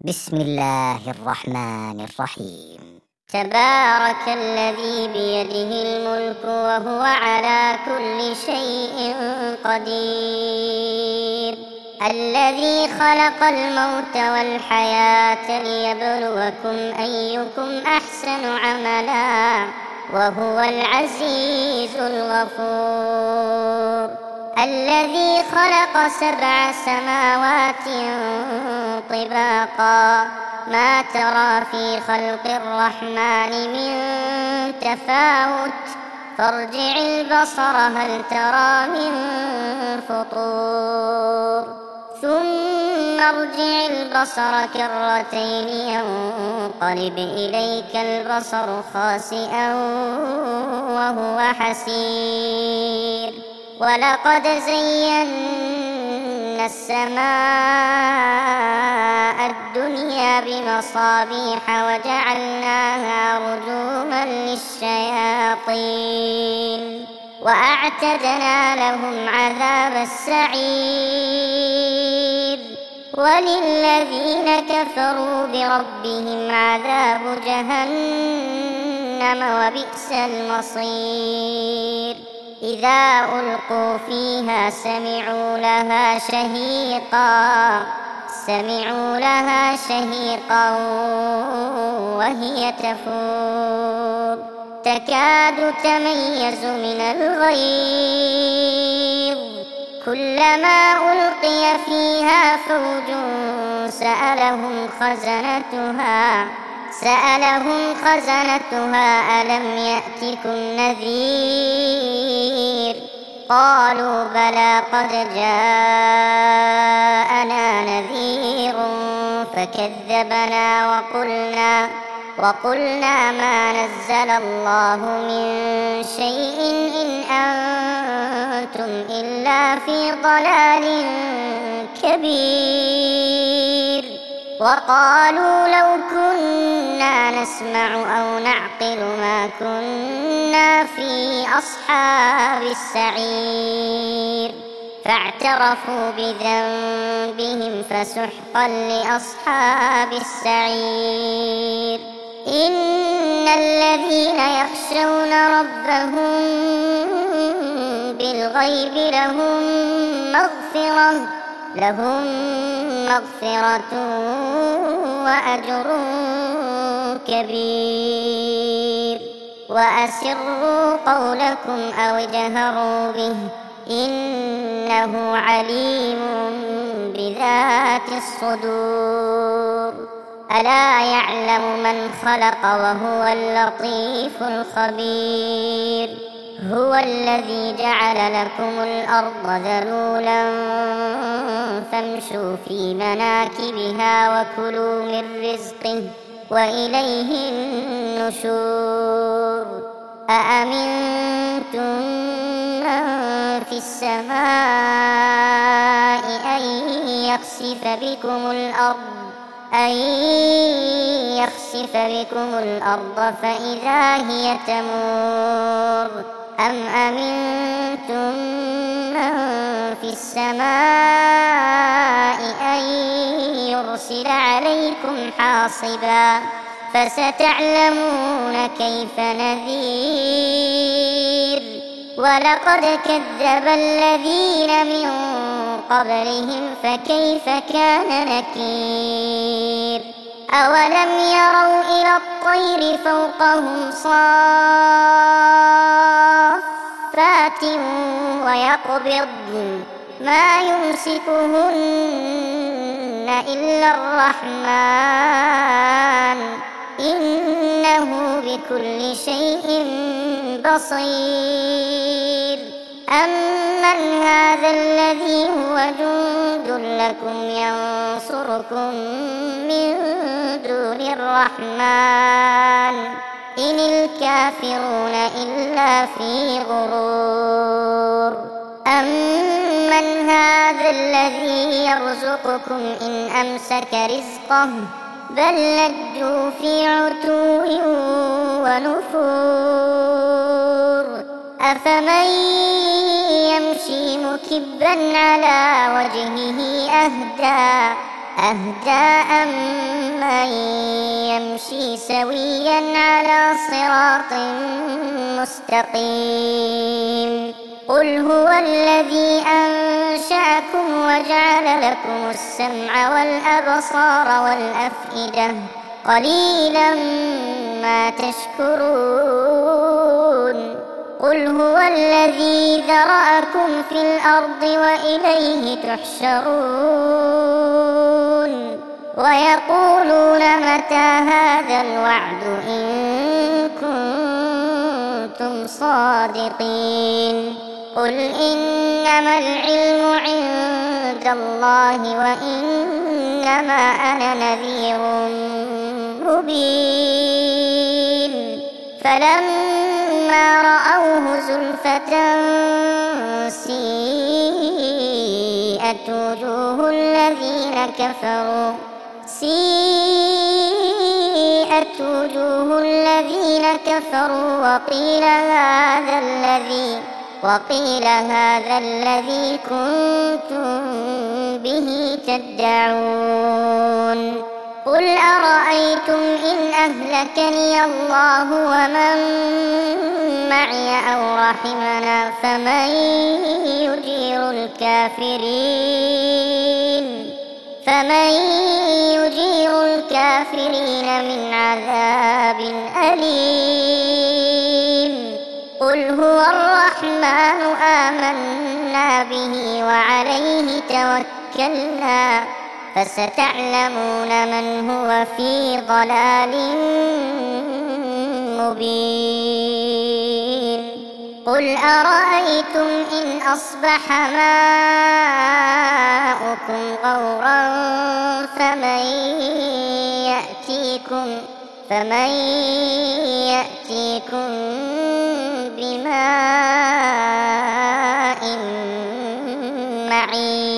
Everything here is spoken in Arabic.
بسم الله الرحمن الرحيم. تبارك الذي بيده الملك وهو على كل شيء قدير. الذي خلق الموت والحياة ليبلوكم أيكم أحسن عملا وهو العزيز الغفور. الذي خلق 7 سماوات طباقا ما ترى في خلق الرحمن من تفاوت فارجع البصر هل ترى من فطور ثم ارجع البصر كرتين ينقلب إليك البصر خاسئا وهو حسير. ولقد زينا السماء الدنيا بمصابيح وجعلناها رجوما للشياطين وأعتدنا لهم عذاب السعير. وللذين كفروا بربهم عذاب جهنم وبئس المصير. إذا ألقوا فيها سمعوا لها شهيقا وهي تفور تكاد تميز من الغيظ كلما ألقي فيها فوج سألهم خزنتها ألم يأتكم نذير قالوا بلى قد جاءنا نذير فكذبنا وقلنا ما نزل الله من شيء إن أنتم إلا في ضلال كبير. وقالوا لو كنا نسمع أو نعقل ما كنا في أصحاب السعير فاعترفوا بذنبهم فسحقا لأصحاب السعير. إن الذين يخشون ربهم بالغيب لهم مغفرة وأجر كبير. وأسروا قولكم أو اجهروا به إنه عليم بذات الصدور. ألا يعلم من خلق وهو اللطيف الخبير. هو الذي جعل لكم الأرض ذلولا فامشوا في مناكبها وكلوا من رزقه وإليه النشور. أأمنتم من في السماء أن يخسف بكم الأرض فإذا هي تمور أم أمنتم من في السماء أن يرسل عليكم حاصبا فستعلمون كيف نذير. ولقد كذب الذين من قبلهم فكيف كان نكير. أولم يروا إلى الطير فوقهم صافات ويقبضن ما يمسكهن إلا الرحمن إنه بكل شيء بصير. أمن هذا الذي هو جند لكم ينصركم من دون الرحمن إن الكافرون إلا في غرور. أمن هذا الذي يرزقكم إن أمسك رزقه بل لجوا في عتو ونفور. أفمن يمشي مكبا على وجهه أهدى أم أمن يمشي سويا على صراط مستقيم قل هو الذي أنشأكم وجعل لكم السمع والأبصار والأفئدة قليلا ما تشكرون قل هو الذي ذرأكم في الأرض وإليه تحشرون ويقولون متى هذا الوعد إن كنتم صادقين قل إنما العلم عند الله وإنما أنا نذير مبين فلما رأوه زلفة سيئت وجوه الذين كفروا وقيل هذا الذي كنتم به تدعون قل أرأيتم إن أهلكني الله ومن معي أو رحمنا فمن يجير الكافرين من عذاب أليم قل هو الرحمن آمنا به وعليه توكلنا فستعلمون من هو في ضلال مبين قل أرأيتم إن أصبح ماؤكم غورا فمن يأتيكم بماء معين